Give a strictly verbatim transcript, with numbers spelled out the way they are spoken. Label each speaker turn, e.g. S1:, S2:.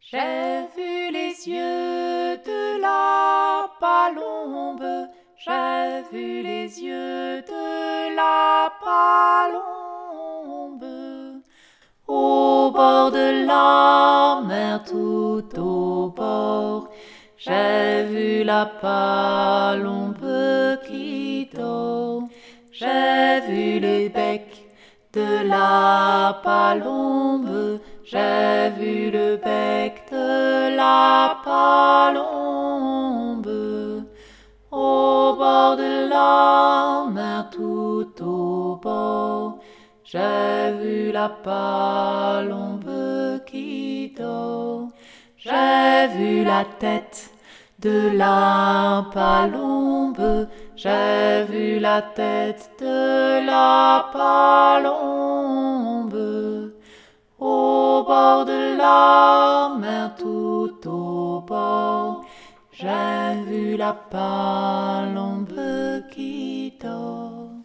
S1: J'ai vu les yeux de la palombe, j'ai vu les yeux de la palombe, au bord de la mer, tout au bord, j'ai vu la palombe qui dort. J'ai vu le bec de la palombe, j'ai vu le bec de la palombe, au bord de la mer, tout au bord, j'ai vu la palombe qui dort. J'ai vu la tête de la palombe, j'ai vu la tête de la palombe, au bord de la mer, tout au bord, j'ai vu la palombe qui dort.